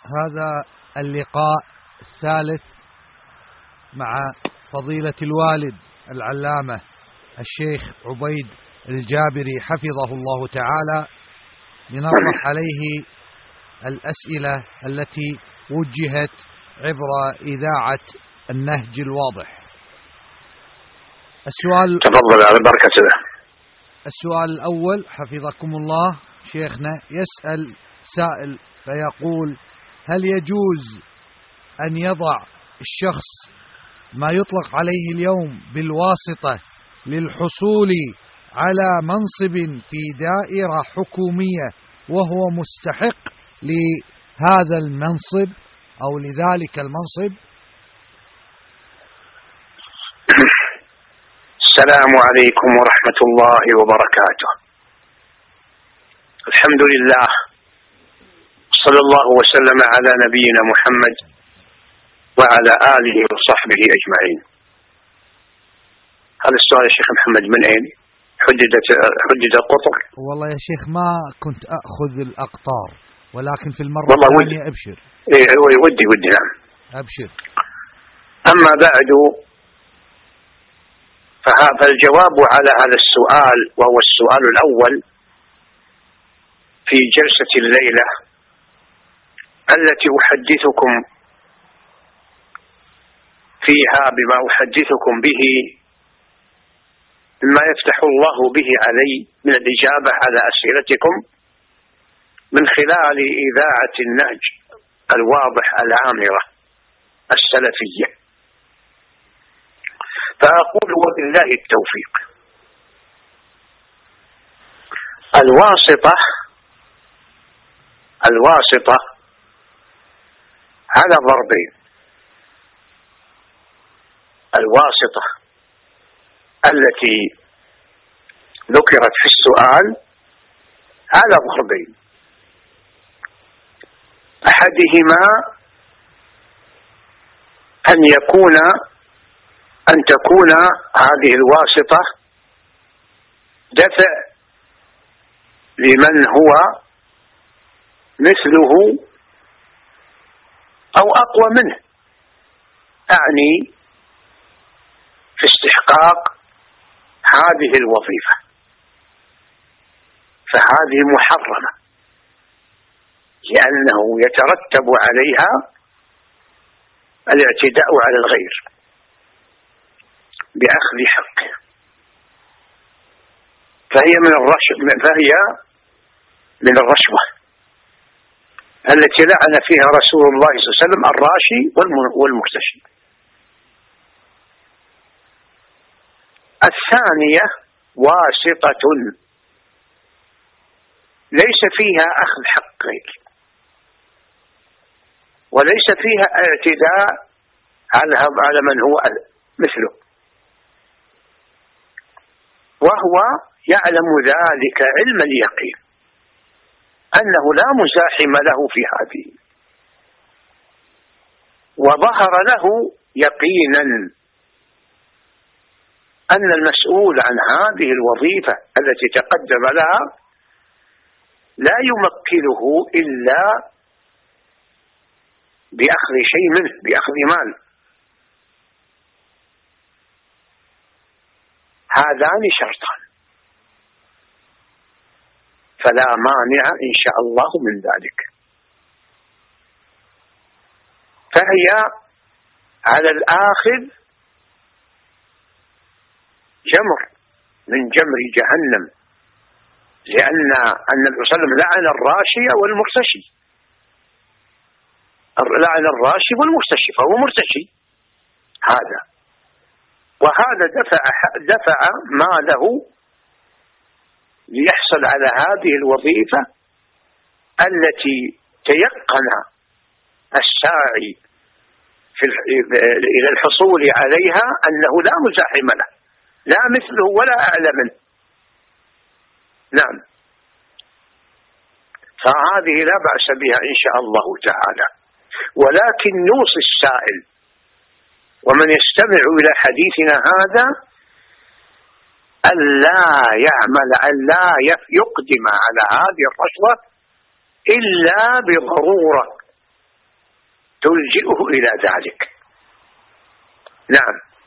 هذا اللقاء الثالث مع فضيلة الوالد العلامة الشيخ عبيد الجابري حفظه الله تعالى، لنطرح عليه الأسئلة التي وجهت عبر إذاعة النهج الواضح. تفضل على بركة الله. السؤال الأول حفظكم الله شيخنا، يسأل سائل فيقول: هل يجوز أن يضع الشخص ما يطلق عليه اليوم بالواسطة للحصول على منصب في دائرة حكومية وهو مستحق لهذا المنصب أو لذلك المنصب؟ السلام عليكم ورحمة الله وبركاته. الحمد لله، صلى الله وسلم على نبينا محمد وعلى آله وصحبه أجمعين. هذا السؤال يا شيخ محمد من أين حدد القطر؟ والله يا شيخ ما كنت أخذ الأقطار، ولكن في المرة الثانية أبشر. ودي نعم أبشر. أما بعد، فالجواب على هذا السؤال، وهو السؤال الأول في جلسة الليلة التي أحدثكم فيها بما أحدثكم به مما يفتح الله به علي من الإجابة على أسئلتكم من خلال إذاعة النهج الواضح العامرة السلفية. فأقول وبالله التوفيق. الواسطة على ضربين: الواسطة التي ذكرت في السؤال على ضربين: أحدهما أن تكون هذه الواسطة دفع لمن هو مثله أو أقوى منه، أعني في استحقاق هذه الوظيفة، فهذه محرمة لأنه يترتب عليها الاعتداء على الغير بأخذ حقه، فهي من الرشوة التي لعن فيها رسول الله صلى الله عليه وسلم الراشي والمرتشي. الثانية واسطة ليس فيها أخذ حق غير، وليس فيها اعتداء على من هو مثله، وهو يعلم ذلك علم اليقين أنه لا مزاحم له في هذه، وظهر له يقينا أن المسؤول عن هذه الوظيفة التي تقدم لها لا يمكنه إلا بأخذ شيء منه، بأخذ مال. هذان شرطان، فلا مانع إن شاء الله من ذلك. فهي على الآخذ جمر من جمر جهنم، لأن النبي صلى الله عليه وسلم لعن الراشي والمرتشي، لعن الراشي والمرتشي فهو مرتشي هذا، وهذا دفع ماله ليحصل على هذه الوظيفة التي تيقن الساعي إلى الحصول عليها أنه لا مزاحم له، لا مثله ولا أعلى منه. نعم، فهذه لا بأس بها إن شاء الله تعالى، ولكن نوصي السائل ومن يستمع إلى حديثنا هذا ألا يقدم على هذه الرشوة إلا بضرورة تلجئه إلى ذلك. نعم.